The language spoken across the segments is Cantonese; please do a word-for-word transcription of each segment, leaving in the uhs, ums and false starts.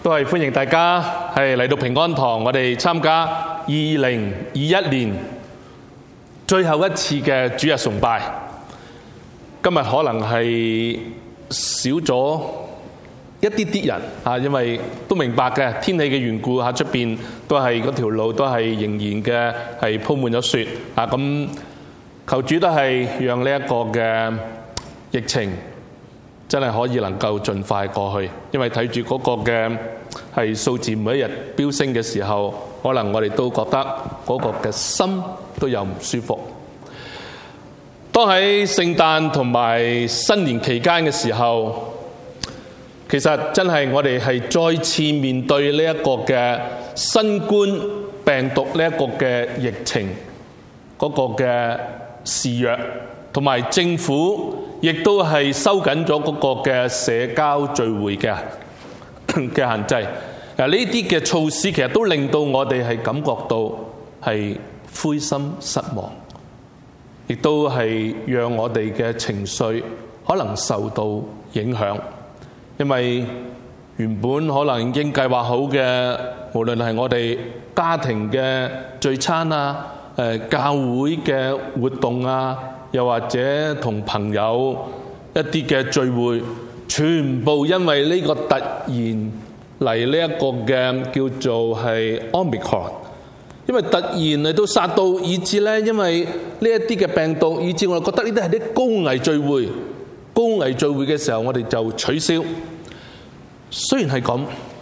都係歡迎大家係嚟到平安堂，我哋參加二零二一年最後一次嘅主日崇拜。今日可能係少咗一啲啲人啊，因為都明白嘅天氣嘅緣故嚇，出邊都係嗰條路都係仍然嘅係鋪滿咗雪啊。咁求主都係讓呢一個嘅疫情真係可以能夠盡快過去，因為睇住嗰個嘅係數字每一日飆升嘅時候，可能我哋都覺得嗰個嘅心都有唔舒服。當喺聖誕同埋新年期間嘅時候，其實真係我哋係再次面對呢一個嘅新冠病毒呢一個嘅疫情嗰個嘅肆虐，同埋政府亦都係收緊咗嗰個嘅社交聚會嘅嘅限制。嗱，呢啲嘅措施其實都令到我哋係感覺到係灰心失望，亦都係讓我哋嘅情緒可能受到影響。因為原本可能已經計劃好嘅，無論係我哋家庭嘅聚餐啊、誒教會嘅活動啊，又或者同朋友一啲嘅聚會，全部因為呢個突然嚟呢一個嘅叫做係 Omicron， 因為突然嚟到殺到，以致咧因為呢一啲嘅病毒，以致我哋覺得呢啲係啲高危聚會。高危聚會嘅時候，我哋就取消。雖然係咁，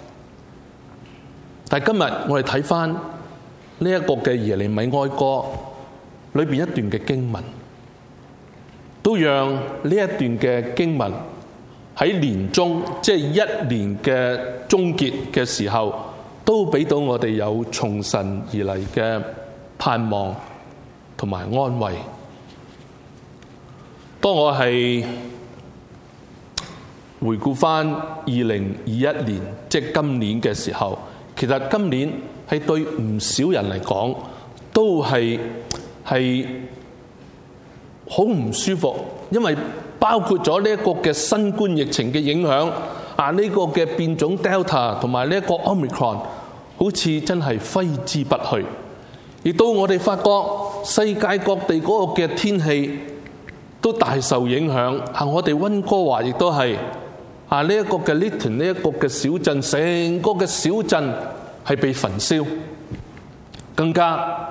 但係今日我哋睇翻呢一個嘅耶利米哀歌裏邊一段嘅經文，都讓呢一段嘅經文喺年終，即係一年嘅終結嘅時候，都俾到我哋有從神而嚟嘅盼望同埋安慰。當我係回顧翻二零二一年，即係今年嘅時候，其實今年係對唔少人嚟講都係係好唔舒服，因為包括咗呢一個嘅新冠疫情嘅影響啊，呢個嘅變種 Delta 同埋呢一個 Omicron， 好似真係揮之不去。亦到我哋發覺世界各地嗰個嘅天氣都大受影響啊！我哋溫哥華亦都係。啊！呢一個嘅 Lytton 呢一個嘅小鎮，成個嘅小鎮係被焚燒。更加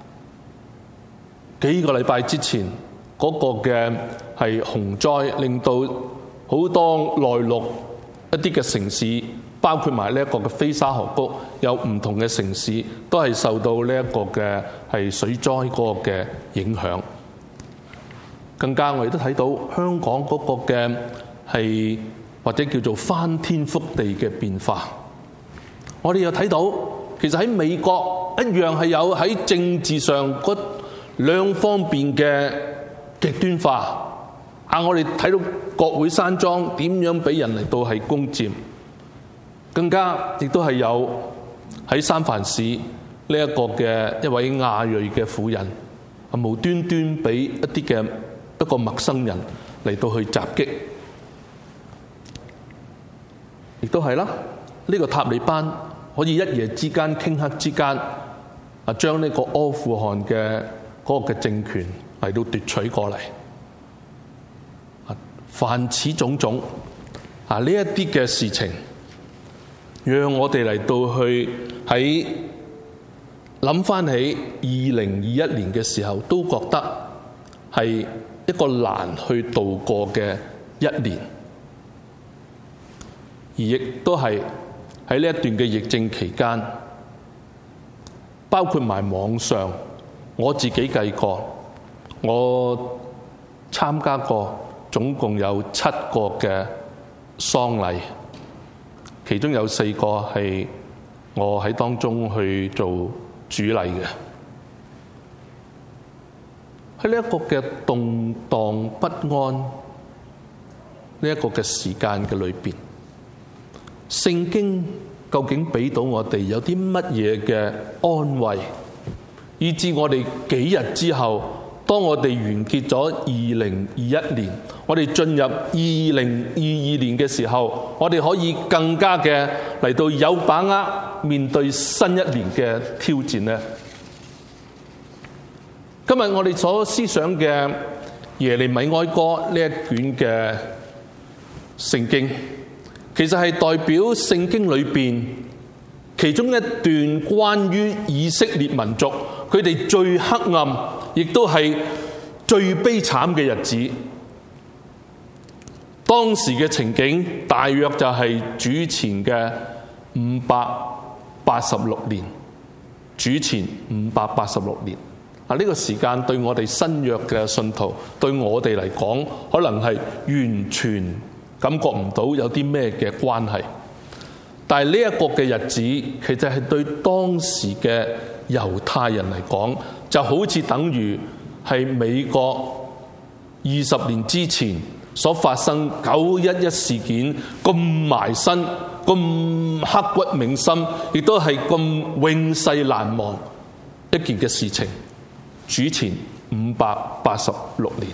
幾個禮拜之前嗰個嘅係洪災，令到好多內陸一啲嘅城市，包括埋呢一個嘅菲沙河谷，有唔同嘅城市都係受到呢一個嘅係水災嗰個嘅影響。更加我哋都睇到香港嗰個嘅係或者叫做翻天覆地嘅變化，我哋又睇到，其實喺美國一樣係有喺政治上嗰兩方面嘅極端化。啊，我哋睇到國會山莊點樣俾人嚟到係攻佔，更加亦都係有喺三藩市呢一個嘅一位亞裔嘅婦人，啊無端端俾一啲嘅一個陌生人嚟到去襲擊。亦都係啦，呢個塔利班可以一夜之間、頃刻之間啊，將呢個阿富汗嘅嗰個嘅政權嚟到奪取過嚟。啊，凡此種種啊，呢一啲嘅事情，讓我哋嚟到去喺諗翻起二零二一年嘅時候，都覺得係一個難去度過嘅一年。而亦都係喺呢一段嘅疫症期間，包括埋網上，我自己計過，我參加過總共有七個嘅喪禮，其中有四個係我喺當中去做主禮嘅。喺呢一個嘅動盪不安呢一個嘅時間嘅裏邊，聖經究竟俾到我哋有啲乜嘢嘅安慰，以致我哋幾日之後當我哋完結咗二零二一年，我哋進入二零二二年嘅時候，我哋可以更加嘅嚟到有把握面對新一年嘅挑戰呢？今日我哋所思想嘅耶利米哀歌呢一卷嘅聖經，其實係代表聖經裏邊其中一段關於以色列民族佢哋最黑暗，亦都係最悲慘嘅日子。當時嘅情景大約就係主前嘅五百八十六年，主前五百八十六年。啊！呢個時間對我哋新約嘅信徒，對我哋嚟講，可能係完全感覺唔到有啲咩嘅關係。但係呢一個嘅日子，其實係對當時嘅猶太人嚟講，就好似等於係美國二十年之前所發生九一一事件咁埋身、咁刻骨銘心，亦都係咁永世難忘一件嘅事情。主前五百八十六年，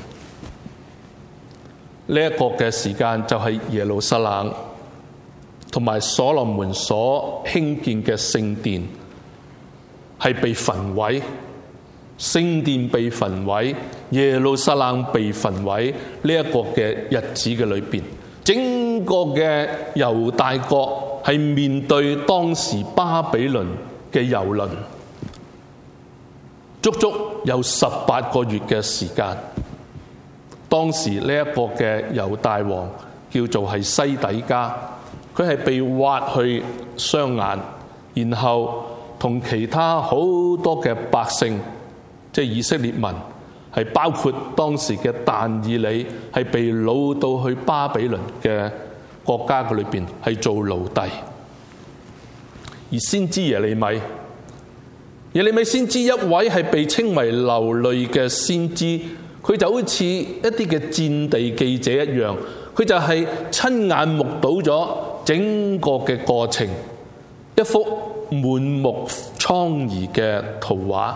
呢、這、一個嘅時間就係耶路撒冷同埋所羅門所興建嘅聖殿係被焚毀，聖殿被焚毀，耶路撒冷被焚毀。呢一個嘅日子嘅裏邊，整個嘅猶大國係面對當時巴比倫嘅蹂躪。足足有十八個月嘅時間，當時呢一個嘅猶大王叫做係西底家，佢係被挖去雙眼，然後同其他好多嘅百姓，即係以色列民，係包括當時嘅但以理，係被擄到去巴比倫嘅國家嘅裏邊係做奴隸。而先知耶利米，耶利米先知一位係被稱為流淚嘅先知，佢就好似一啲嘅戰地記者一樣，佢就係親眼目睹咗整個嘅過程，一幅滿目瘡痍嘅圖畫。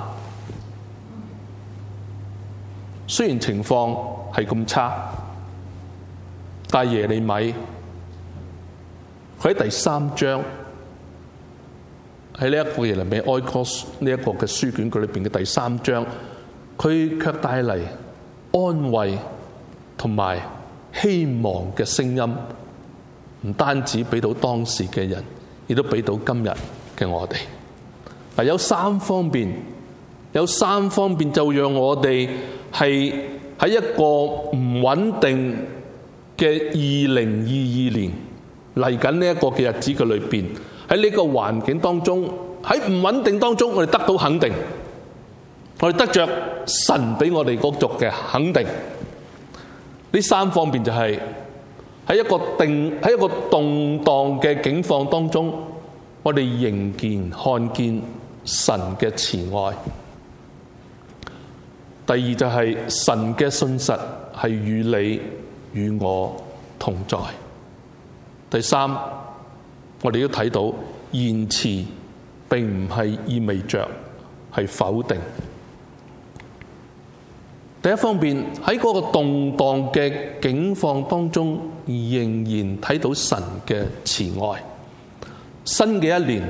雖然情況係咁差，但耶利米佢喺第三章，喺呢一個耶利米哀歌呢一個嘅書卷佢裏邊嘅第三章，佢卻帶嚟安慰同埋希望嘅聲音，唔單止俾到當時嘅人，亦都俾到今日嘅我哋。嗱，有三方面，有三方面就讓我哋係喺一個唔穩定嘅二零二二年嚟緊呢一個嘅日子嘅裏邊。喺呢個環境當中，喺唔穩定當中，我哋得到肯定，我哋得着神俾我哋嗰族嘅肯定。呢三方面就係喺一個定喺一個動盪嘅境況當中，我哋仍然看見神嘅慈愛。第二就係神嘅信實係與你與我同在。第三，我哋都睇到言辭並唔係意味着係否定。第一方面，喺嗰個動盪嘅境況當中，仍然睇到神嘅慈愛。新嘅一年，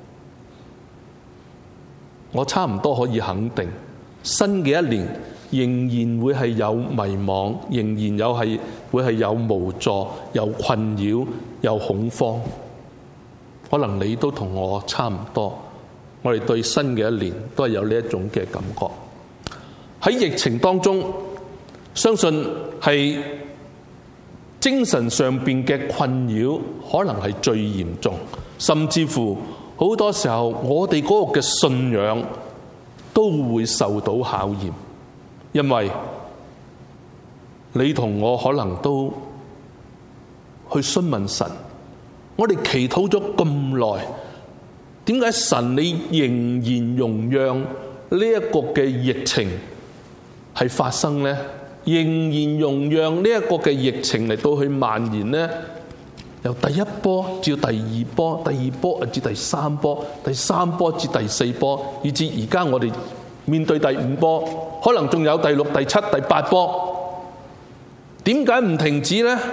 我差唔多可以肯定，新嘅一年仍然會係有迷惘，仍然有係會係有無助、有困擾、有恐慌。可能你都同我差唔多，我哋對新嘅一年都係有呢一種嘅感覺。喺疫情當中，相信係精神上邊嘅困擾可能係最嚴重，甚至乎好多時候我哋嗰個嘅信仰都會受到考驗，因為你同我可能都去詢問神，我哋祈禱咗咁耐，點解神你仍然容讓呢一個嘅疫情係發生呢？仍然容讓呢一個嘅疫情嚟到去蔓延呢？由第一波至第二波，第二波至第三波，第三波至第四波，以至而家我哋面對第五波，可能仲有第六、第七、第八波。點解唔停止呢？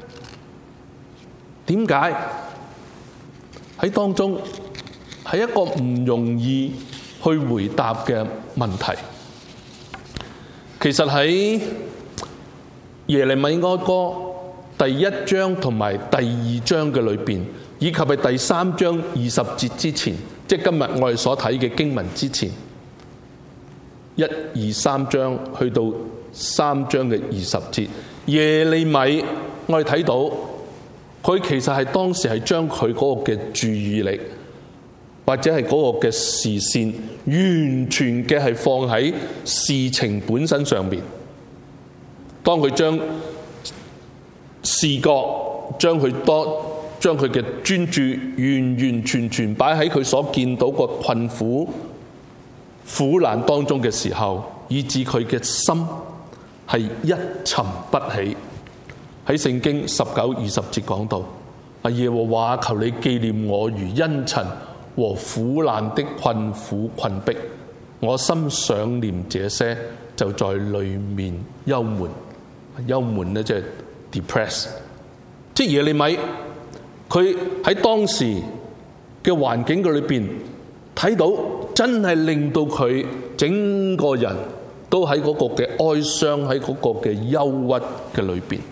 點解喺當中係一個唔容易去回答嘅問題？其實喺耶利米哀歌第一章同埋第二章嘅裏邊，以及係第三章二十節之前，即係今日我哋所睇嘅經文之前，一二三章去到三章嘅二十節，耶利米我哋睇到佢其實係當時係將佢嗰個嘅注意力或者係嗰個嘅視線完全嘅係放喺事情本身上面。當佢將視覺將佢多將佢嘅專注完完全全擺喺佢所見到個困苦苦難當中嘅時候，以致佢嘅心係一沉不起。喺聖經十九二十節講到，啊，耶和華，求你紀念我如茵蔯和苦難的困苦困迫，我心想念這些，就在裏面憂悶。憂悶呢，即係 depress， 即係耶利米佢喺當時嘅環境嘅裏邊睇到，真係令到佢整個人都喺嗰個嘅哀傷，喺嗰個嘅憂鬱嘅裏邊。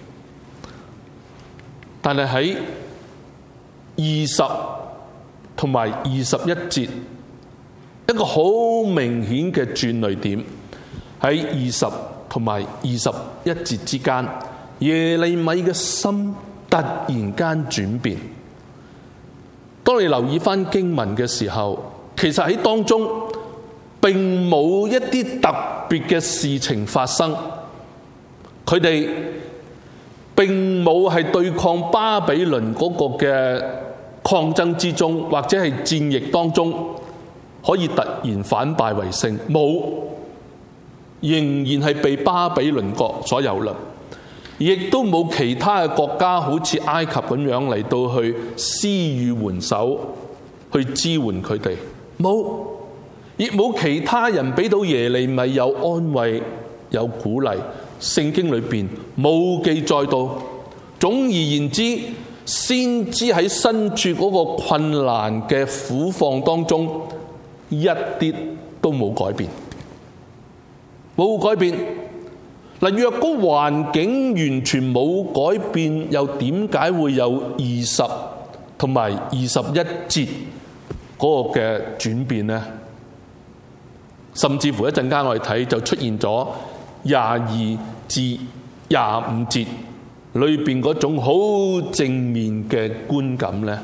但係喺二十同埋二十一節，一個好明顯嘅轉捩點喺二十同埋二十一節之間，耶利米嘅心突然間轉變。當你留意翻經文嘅時候，其實喺當中並冇一啲特別嘅事情發生，佢哋並冇係對抗巴比倫嗰個嘅抗爭之中，或者係戰役當中可以突然反敗為勝，冇，仍然係被巴比倫國所蹂躪，亦都冇其他嘅國家好似埃及咁樣嚟到去施予援手去支援佢哋，冇，亦冇其他人俾到耶利米有安慰有鼓勵。聖經裏邊冇記載到。總而言之，先知喺身處嗰個困難嘅苦況當中，一啲都冇改變，冇改變。嗱，若果環境完全冇改變，又點解會有二十同埋二十一節嗰個嘅轉變呢？甚至乎一陣間我哋睇就出現咗廿二至廿五節裏邊嗰種好正面嘅觀感呢。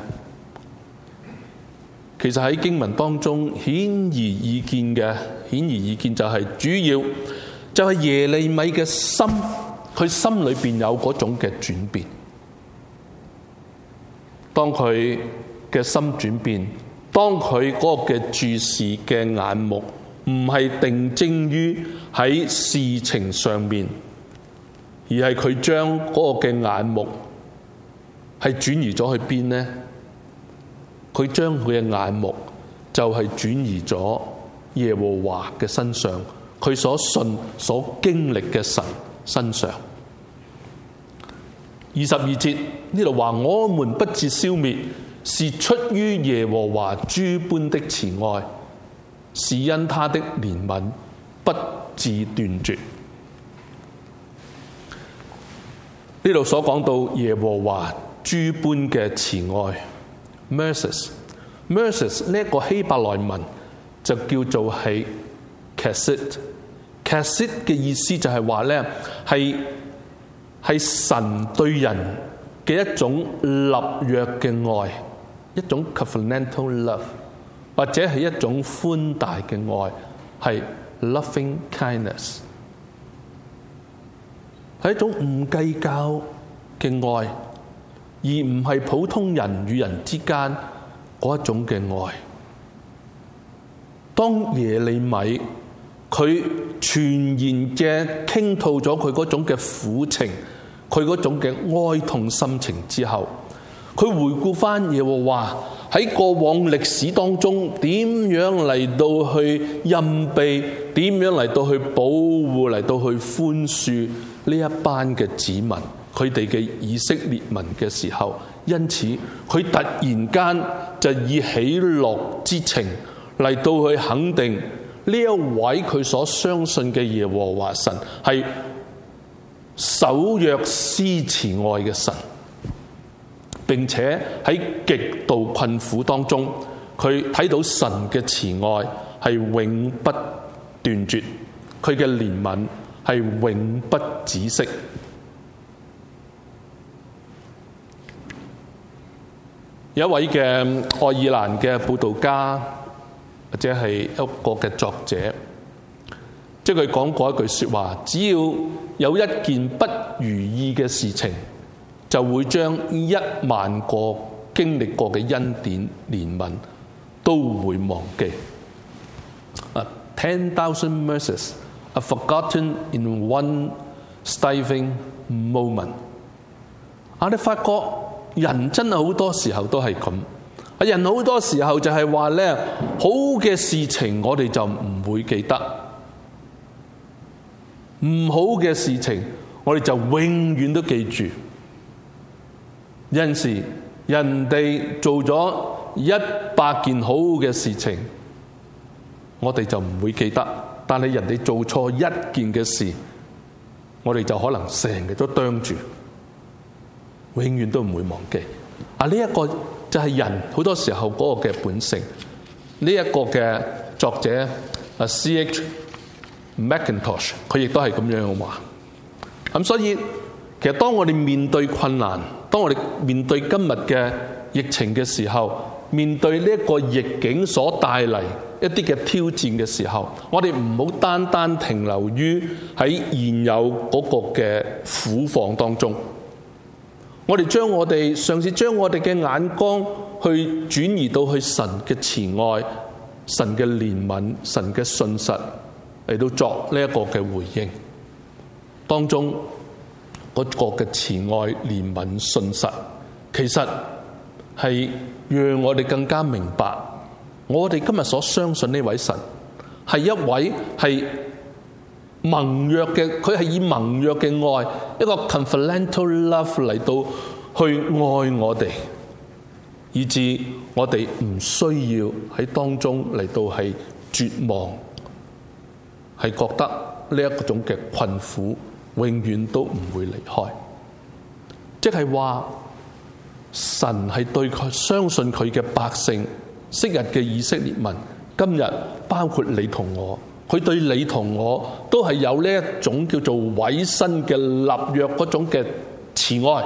其實喺經文當中顯而易見嘅，顯而易見就係主要就係耶利米嘅心，佢心裏邊有嗰種嘅轉變。當佢嘅心轉變，當佢嗰個嘅注視嘅眼目唔係定睛於喺事情上面，而係佢將嗰個嘅眼目係轉移咗去邊呢？佢將佢嘅眼目就係轉移咗耶和華嘅身上，佢所信所經歷嘅神身上。二十二節呢度話：我們不致消滅，是出於耶和華諸般的慈愛，是因他的憐憫不致斷絕。呢度所講到耶和華諸般嘅慈愛 mercies mercies 呢一個希伯來文就叫做係 chesed chesed 嘅意思就係話咧係係神對人嘅一種立約嘅愛，一種 covenantal love， 或者係一種寬大嘅愛，係 loving kindness， 係一種唔計較嘅愛，而唔係普通人與人之間嗰一種嘅愛。當耶利米佢全然嘅傾吐咗佢嗰種嘅苦情，佢嗰種嘅哀痛心情之後，佢回顧翻耶和華喺過往歷史當中點樣嚟到去蔭庇，點樣嚟到去保護，嚟到去寬恕呢一班嘅子民，佢哋嘅以色列民嘅時候，因此佢突然間就以喜樂之情嚟到去肯定呢一位佢所相信嘅耶和華神係守約施慈愛嘅神，並且喺極度困苦當中，佢睇到神嘅慈愛係永不斷絕，佢嘅憐憫係永不止息。有一位嘅愛爾蘭嘅佈道家，或者係一個嘅作者，即係佢講過一句說話：只要有一件不如意嘅事情，就會將一萬個經歷過嘅恩典憐憫都會忘記。Ten thousand mercies are forgotten in one stifling moment。我哋發覺人真係好多時候都係咁，人好多時候就係話咧，好嘅事情我哋就唔會記得，唔好嘅事情我哋就永遠都記住。有陣時人哋做咗一百件好嘅事情，我哋就唔會記得，但係人哋做錯一件嘅事，我哋就可能成日都啄住，永遠都唔會忘記。啊，呢一個就係人好多時候嗰個嘅本性。呢一個嘅作者啊 C H Mackintosh 佢亦都係咁樣話。咁所以其實當我哋面對困難，當我哋面對今日嘅疫情嘅時候，面對呢一個逆境所帶嚟一啲嘅挑戰嘅時候，我哋唔好單單停留於喺現有嗰個嘅苦況當中，我哋將我哋嘗試將我哋嘅眼光去轉移到去神嘅慈愛、神嘅憐憫、神嘅信實嚟到作呢一個嘅回應當中。嗰個嘅慈愛、憐憫、信實，其實係讓我哋更加明白，我哋今日所相信呢位神係一位係盟約嘅，佢係以盟約嘅愛，一個 covenantal love 嚟到去愛我哋，以致我哋唔需要喺當中嚟到係絕望，係覺得呢一種嘅困苦永遠都唔會離開，即係話神係對佢相信佢嘅百姓，昔日嘅以色列民，今日包括你同我，佢對你同我都係有呢一種叫做委身嘅立約嗰種嘅慈愛，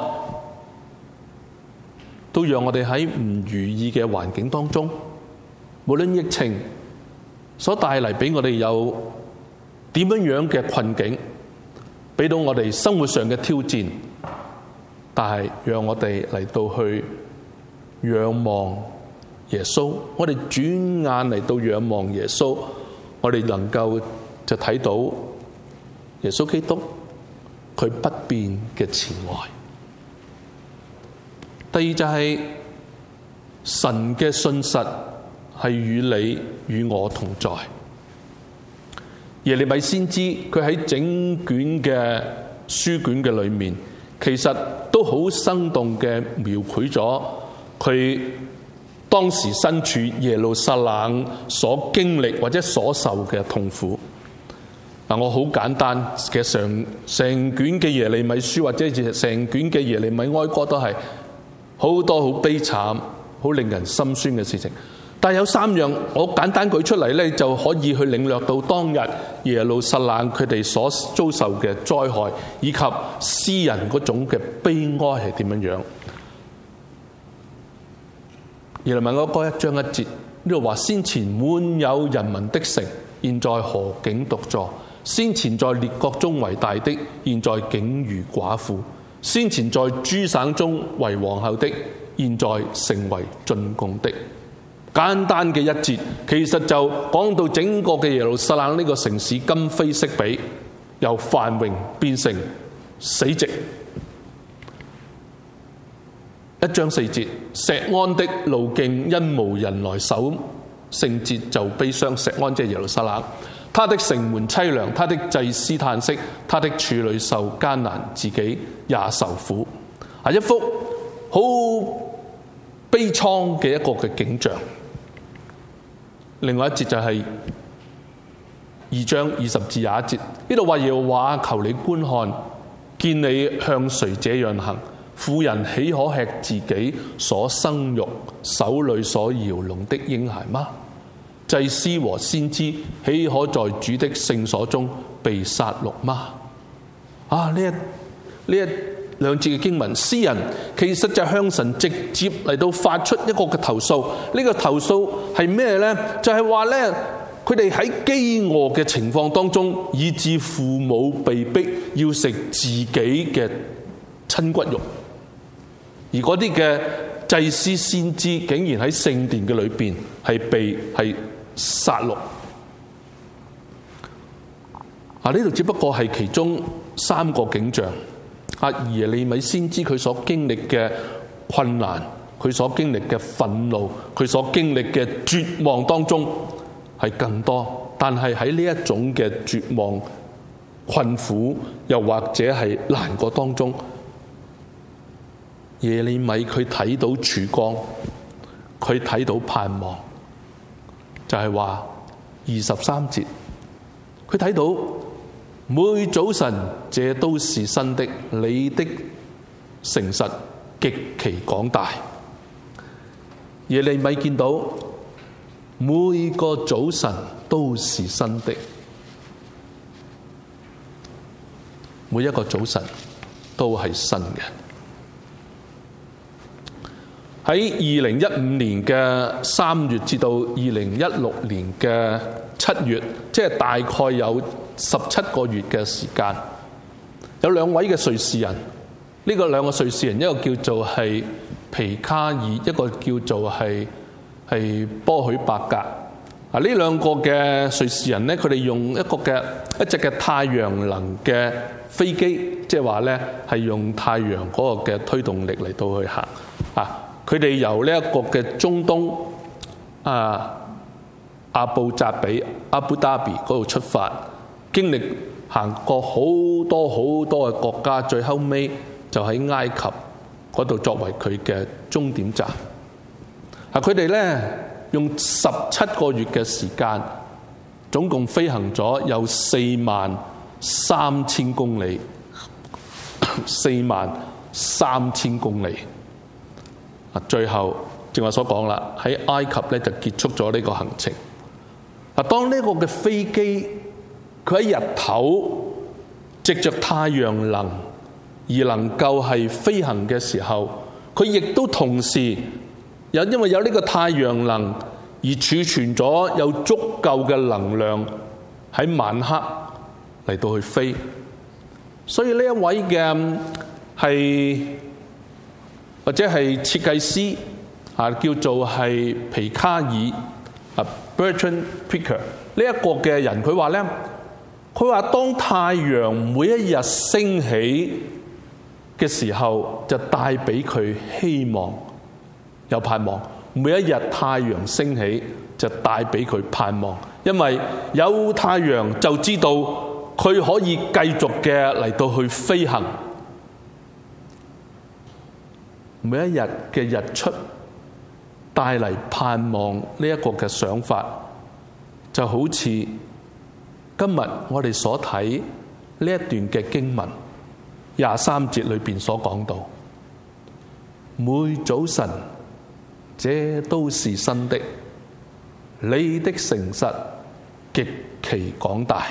都讓我哋喺唔如意嘅環境當中，無論疫情所帶嚟俾我哋有點樣樣嘅困境，俾到我哋生活上嘅挑戰，但係讓我哋嚟到去仰望耶穌，我哋轉眼嚟到仰望耶穌，我哋能夠就睇到耶穌基督佢不變嘅慈愛。第二就係神嘅信實係與你與我同在。耶利米先知佢喺整卷嘅書卷嘅裏面，其實都好生動嘅描繪咗佢當時身處耶路撒冷所經歷或者所受嘅痛苦。嗱，我好簡單嘅成成卷嘅耶利米書或者成卷嘅耶利米哀歌都係好多好悲慘、好令人心酸嘅事情。但係有三樣，我簡單舉出嚟咧，就可以去領略到當日耶路撒冷佢哋所遭受嘅災害，以及詩人嗰種嘅悲哀係點樣樣。耶利米哀歌一章一節呢度話：先前滿有人民的城，現在何竟獨坐？先前在列國中為大的，現在竟如寡婦；先前在諸省中為皇后的，現在成為進貢的。簡單嘅一節，其實就講到整個嘅耶路撒冷呢個城市今非昔比，由繁榮變成死寂。 一章四節，錫安的路徑因無人來守聖節就悲傷。錫安即係耶路撒冷，他的城門淒涼，他的祭司嘆息，他的處女受艱難，自己也受苦。啊，一幅好悲愴嘅一個嘅景象。另外一節就係二章二十至廿一節，呢度話耶和華求你觀看，見你向誰這樣行？婦人豈可吃自己所生育手裏所搖弄的嬰孩嗎？祭司和先知豈可在主的聖所中被殺戮嗎？啊！呢一呢一兩節嘅經文，詩人其實就向神直接嚟到發出一個嘅投訴。呢、這個投訴係咩呢？就係話呢，佢哋喺飢餓嘅情況當中，以致父母被逼要食自己嘅親骨肉。而嗰啲嘅祭司先知竟然喺聖殿嘅裏邊係被係殺戮。啊！呢度只不過係其中三個景象。啊，耶利米先知佢所經歷嘅困難，佢所經歷嘅憤怒，佢所經歷嘅絕望當中係更多。但係喺呢一種嘅絕望、困苦，又或者係難過當中，耶利米佢睇到曙光，佢睇到盼望，就係話二十三節，佢睇到每早晨這都是新的，你的誠實極其廣大。耶利米見到每個早晨都是新的，每一個早晨都係新嘅。喺二零一五年嘅三月至到二零一六年嘅七月，即係大概有十七個月嘅時間，有兩位嘅瑞士人，呢個兩個瑞士人，一個叫做係皮卡爾，一個叫做係係波許伯格。啊，呢兩個嘅瑞士人咧，佢哋用一個嘅一隻嘅太陽能嘅飛機，即係話咧係用太陽嗰個嘅推動力嚟到去行。啊，佢哋由呢一個嘅中東啊阿布扎比阿布達比嗰度出發，經歷行過好多好多嘅國家，最後尾就喺埃及嗰度作為佢嘅終點站。啊，佢哋咧用十七個月嘅時間，總共飛行咗有四萬三千公里，四萬三千公里。啊，最後正話所講啦，喺埃及咧就結束咗呢個行程。啊，當呢個嘅飛機佢喺日頭藉着太陽能而能夠係飛行嘅時候，佢亦都同時有因為有呢個太陽能而儲存咗有足夠嘅能量喺晚黑嚟到去飛。所以呢一位嘅係或者係設計師啊，叫做係皮卡爾啊 Bertrand Piccard 呢一個嘅人，佢話咧，佢話當太陽每一日升起嘅時候，就帶俾佢希望有盼望。每一日太陽升起就帶俾佢盼望，因為有太陽就知道佢可以繼續嘅嚟到去飛行。每一日嘅日出帶嚟盼望呢一個嘅想法，就好似今日我哋所睇呢一段嘅經文廿三節裏邊所講到，每早晨這都是新的，你的誠實極其廣大。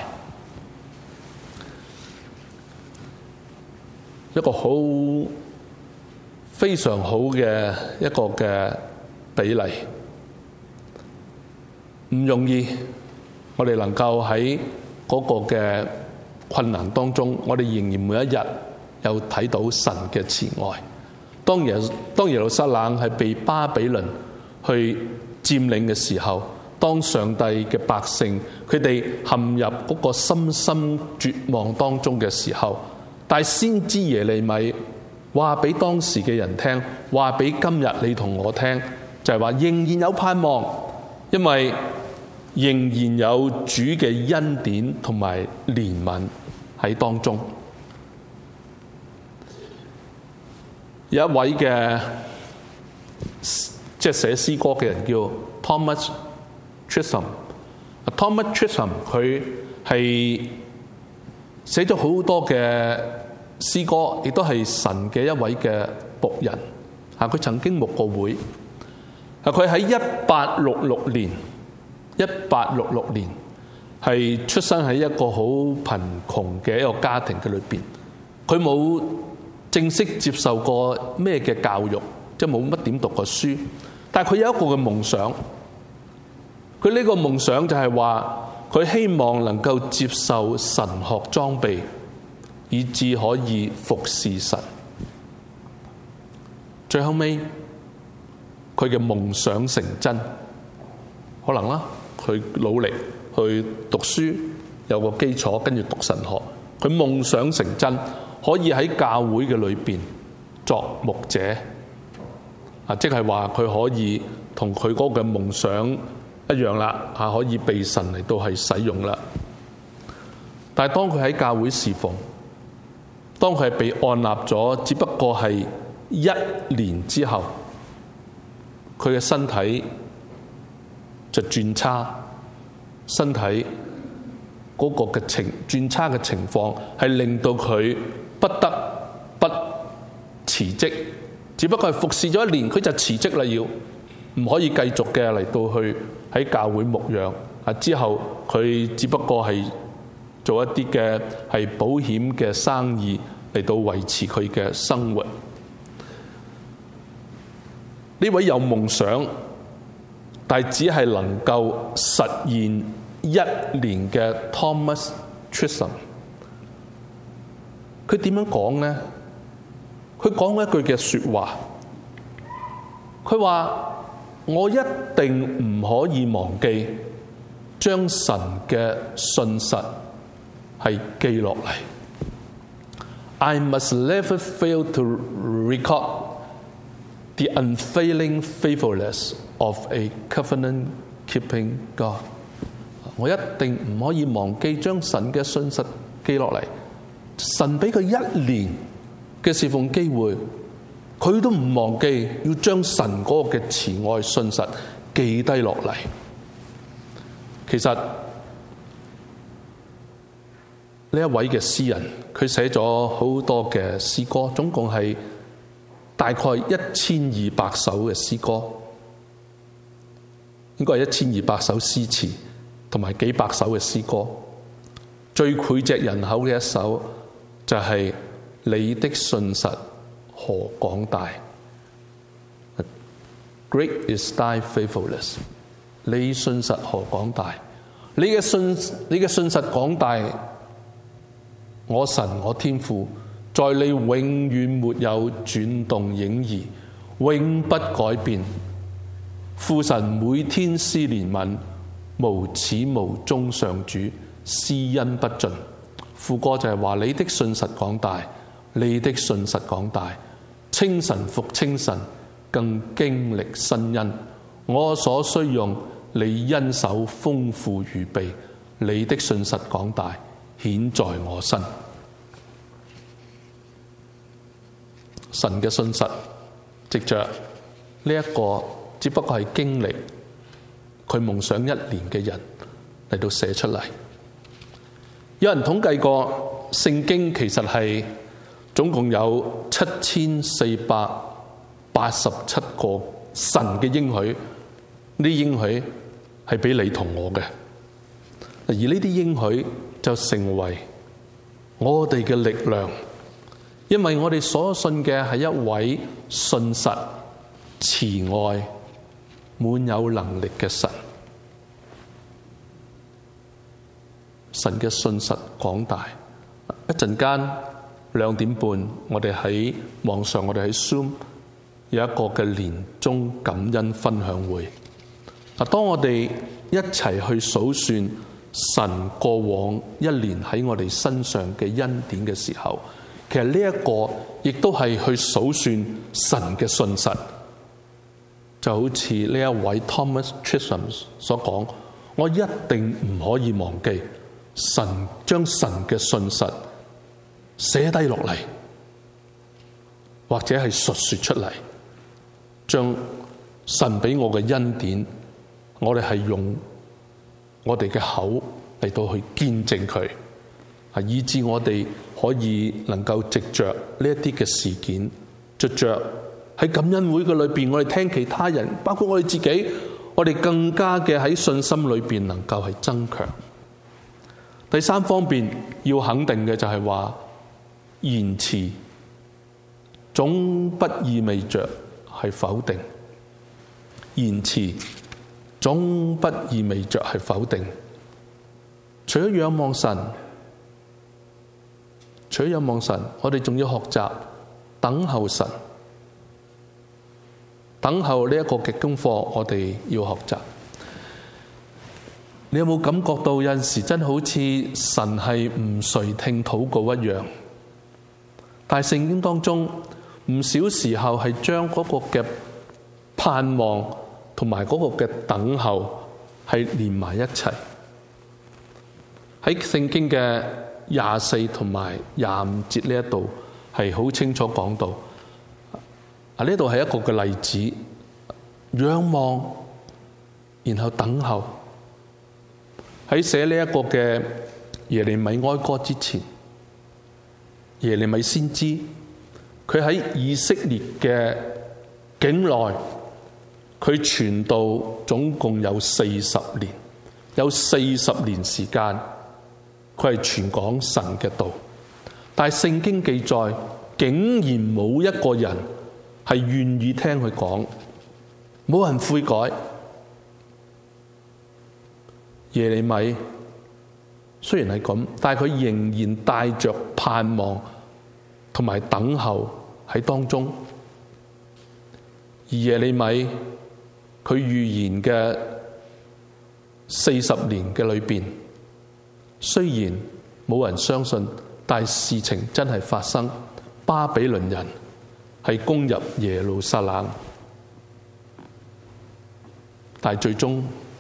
一個好非常好嘅一個嘅比例，唔容易。我哋能夠喺嗰個嘅困難當中，我哋仍然每一日有睇到神嘅慈愛。當耶當耶路撒冷係被巴比倫去佔領嘅時候，當上帝嘅百姓佢哋陷入嗰個深深絕望當中嘅時候，但係先知耶利米話俾當時嘅人聽，話俾今日你同我聽，就係話仍然有盼望，因為仍然有主嘅恩典同埋憐憫喺當中。有一位嘅即係寫詩歌嘅人叫 Thomas Tresham。Thomas Tresham 佢係寫咗好多嘅詩歌，亦都係神嘅一位嘅僕人。啊，佢曾經牧過會。啊，佢喺一八六六年，一八六六年係出生喺一個好貧窮嘅一個家庭嘅裏邊。佢冇正式接受過咩嘅教育，即係冇乜點讀過書。但係佢有一個嘅夢想。佢呢個夢想就係話，佢希望能夠接受神學裝備，以致可以服侍神。最後尾，佢嘅夢想成真，可能啦，佢努力去讀書，有個基礎，跟住讀神學，佢夢想成真，可以喺教會嘅裏邊作牧者。啊，即係話佢可以同佢嗰個夢想一樣啦，啊，可以被神嚟到係使用啦。但係當佢喺教會侍奉，當佢係被按立咗，只不過係一年之後，佢嘅身體就轉差，身體嗰個嘅情轉差嘅情況係令到佢不得不辭職。只不過係服侍咗一年，佢就辭職啦，要唔可以繼續嘅嚟到去喺教會牧養。啊，之後佢只不過係做一啲嘅係保險嘅生意嚟到維持佢嘅生活。呢位有夢想，但係只係能夠實現一年嘅 Thomas Tresham， 佢點樣講呢？佢講一句嘅說話，佢話：我一定唔可以忘記將神嘅信實係記落嚟。I must never fail to record the unfailing faithfulness of a covenant-keeping God。我一定唔可以忘記將神嘅信實記落嚟。神俾佢一年嘅侍奉機會，佢都唔忘記要將神嗰個嘅慈愛信實記低落嚟。其實呢一位嘅詩人，佢寫咗好多嘅詩歌，總共係大概一千二百首嘅詩歌，應該係一千二百首詩詞，同埋幾百首嘅詩歌。最膾炙人口嘅一首就係你的信實何廣大 ，Great is thy faithfulness。你信實何廣大？你嘅信你嘅信實廣大，我神我天父，在你永遠沒有轉動影兒，永不改變。父神每天施憐憫，無始無終上主施恩不盡。副歌就係話你的信實廣大。你的信實廣大，清晨復清晨，更經歷新恩。我所需用，你恩手豐富預備。你的信實廣大，顯在我身。神嘅信實，藉着呢一個只不過係經歷佢夢想一年嘅人嚟到寫出嚟。有人統計過，聖經其實係總共有七千四百八十七個神嘅應許，呢啲應許係俾你同我嘅，而呢啲應許就成為我哋嘅力量，因為我哋所信嘅係一位信實、慈愛、滿有能力嘅神。神嘅信實廣大，一陣間。兩點半，我哋喺網上，我哋喺 Zoom 有一個嘅年終感恩分享會。嗱，當我哋一齊去數算神過往一年喺我哋身上嘅恩典嘅時候， 其實呢一個亦都係去數算神嘅信實，就好似呢一位 Thomas Chisholm 所講，我一定唔可以忘記神將神嘅信實寫低落嚟，或者係述說出嚟，將神俾我嘅恩典，我哋係用我哋嘅口嚟到去見證佢，啊，以致我哋可以能夠藉着呢一啲嘅事件，藉着喺感恩會嘅裏邊，我哋聽其他人，包括我哋自己，我哋更加嘅喺信心裏邊能夠係增強。第三方面要肯定嘅就係話，言辭總不意味着係否定，言辭總不意味着係否定。除咗仰望神，除咗仰望神，我哋仲要學習等候神。等候呢一個嘅功課，我哋要學習。你有冇感覺到有陣時真係好似神係唔垂聽禱告一樣？但係聖經當中唔少時候係將嗰個嘅盼望同埋嗰個嘅等候係連埋一齊。喺聖經嘅廿四同埋廿五節呢一度係好清楚講到。啊！呢度係一個嘅例子，仰望，然後等候。喺寫呢一個嘅耶利米哀歌之前，耶利米先知佢喺以色列嘅境內，佢傳道總共有四十年，有四十年時間，佢係傳講神嘅道。但係聖經記載，竟然冇一個人係願意聽佢講，冇人悔改。耶利米雖然係咁，但係佢仍然帶着盼望同埋等候喺當中。而耶利米佢預言嘅四十年嘅裏邊，雖然冇人相信，但係事情真係發生。巴比倫人係攻入耶路撒冷，但係最終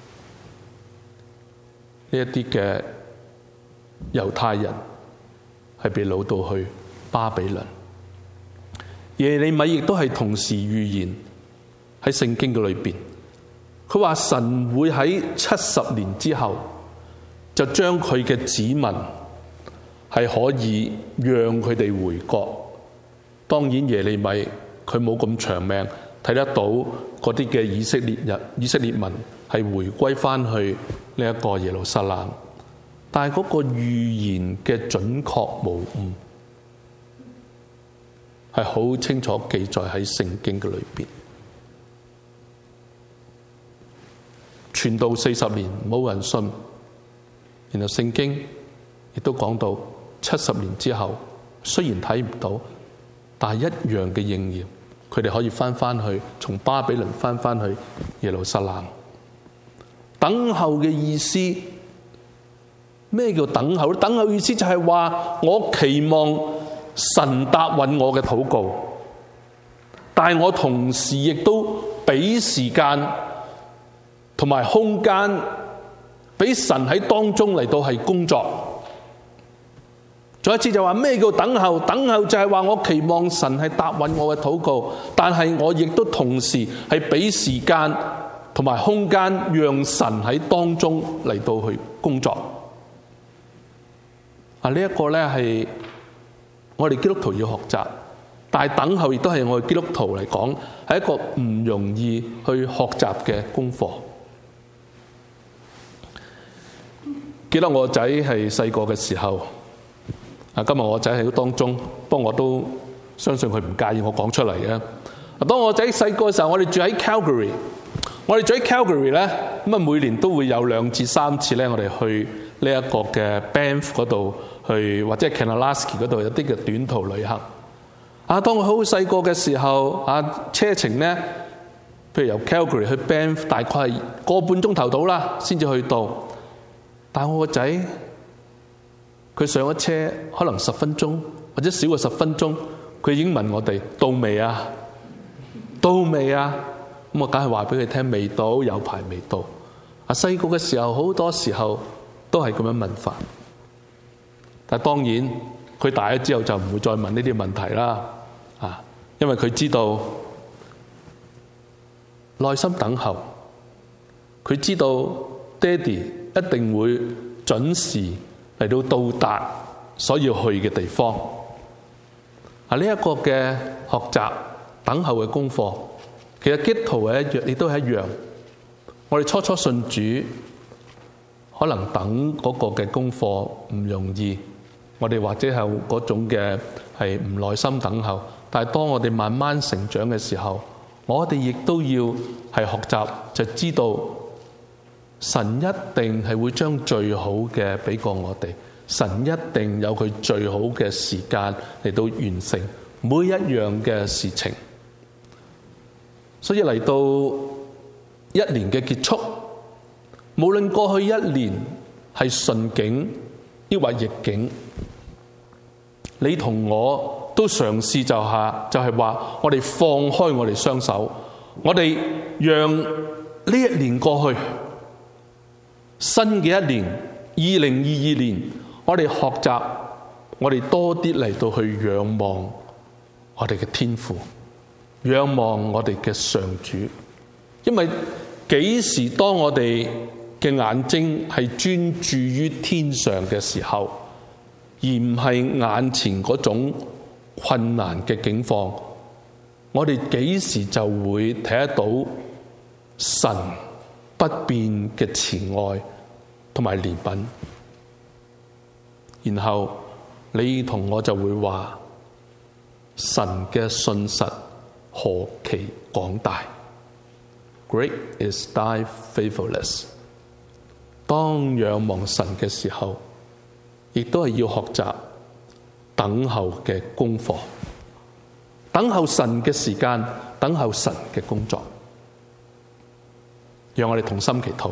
呢一啲嘅猶太人係被擄到去巴比倫。耶利米亦都係同時預言喺聖經嘅裏邊，佢話神會喺七十年之後就將佢嘅子民係可以讓佢哋回國。當然耶利米佢冇咁長命，睇得到嗰啲嘅以色列人、以色列民係回歸翻去呢一個耶路撒冷，但係嗰個預言嘅準確無誤係好清楚記載喺聖經嘅裏邊。傳道四十年冇人信，然後聖經亦都講到七十年之後，雖然睇唔到，但係一樣嘅應驗，佢哋可以翻翻去，從巴比倫翻翻去耶路撒冷。等候嘅意思，咩叫等候？等候意思就係話，我期望神答允我嘅禱告，但係我同時亦都俾時間同埋空間，俾神喺當中嚟到係工作。再一次就話咩叫等候？等候就係話我期望神係答允我嘅禱告，但係我亦都同時係俾時間同埋空間，讓神喺當中嚟到去工作。啊，呢一個咧係我哋基督徒要學習，但係等候亦都係我哋基督徒嚟講係一個唔容易去學習嘅功課。記得我仔係細個嘅時候。啊！今日我仔喺當中，不過我都相信佢唔介意我講出嚟嘅。當我仔細個嘅時候，我哋住喺 Calgary， 我哋住喺 Calgary 咧，咁啊每年都會有兩至三次咧，我哋去呢一個嘅 Banff 嗰度去，或者 Kananaskis 嗰度有啲嘅短途旅行。啊，當我好細個嘅時候，啊車程咧，譬如由 Calgary 去 Banff 大概係個半鐘頭到啦，先至去到。但係我個仔，佢上咗車可能十分鐘或或者少過十分鐘，佢已經問我哋到未啊？到未啊？咁我梗係話俾佢聽，未到，有排未到。啊，細個嘅時候好多時候都係咁樣問法，但係當然佢大咗之後就唔會再問呢啲問題啦。啊，因為佢知道耐心等候，佢知道爹哋一定會準時嚟到到達所要去嘅地方。啊，呢一個嘅學習等候嘅功課，其實基督徒係一樣，亦都係一樣。我哋初初信主，可能等嗰個嘅功課唔容易，我哋或者係嗰種嘅係唔耐心等候。但係當我哋慢慢成長嘅時候，我哋亦都要係學習，就知道神一定係會將最好嘅俾過我哋。神一定有佢最好嘅時間嚟到完成每一樣嘅事情。所以嚟到一年嘅結束，無論過去一年係順境抑或逆境，你同我都嘗試就係就係話，我哋放開我哋雙手，我哋讓呢一年過去，新嘅一年二零二二年，我哋學習，我哋多啲嚟到去仰望我哋嘅天父，仰望我哋嘅上主。因為幾時當我哋嘅眼睛係專注於天上嘅時候，而唔係眼前嗰種困難嘅境況，我哋幾時就會睇得到神不變嘅慈愛同埋憐憫。然後你同我就會話，神嘅信實何其廣大， Great is thy faithfulness。 當仰望神嘅時候，亦都係要學習等候嘅功課，等候神嘅時間，等候神嘅工作。讓我哋同心祈禱。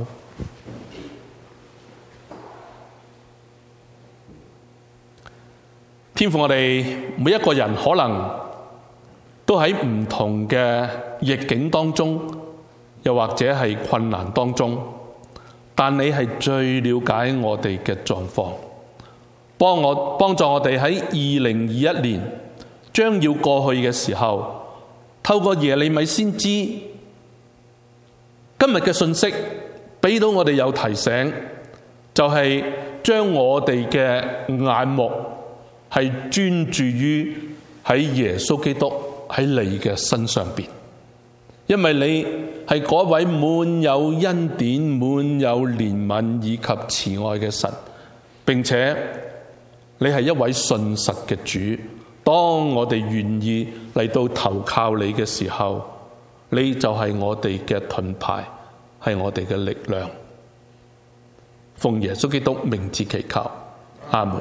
天父，我哋每一個人可能都喺唔同嘅逆境當中，又或者係困難當中，但你係最了解我哋嘅狀況，幫我幫助我哋喺二零二一年將要過去嘅時候，透過耶利米先知今日嘅信息，俾到我哋有提醒，就係將我哋嘅眼目係專注於喺耶穌基督喺你嘅身上邊，因為你係嗰位滿有恩典、滿有憐憫以及慈愛嘅神，並且你係一位信實嘅主。當我哋願意嚟到投靠你嘅時候，你就係我哋嘅盾牌，係我哋嘅力量。奉耶穌基督名字祈求，阿門。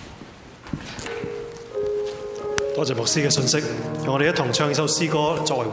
多謝牧師嘅信息，讓我哋一同唱一首詩歌作為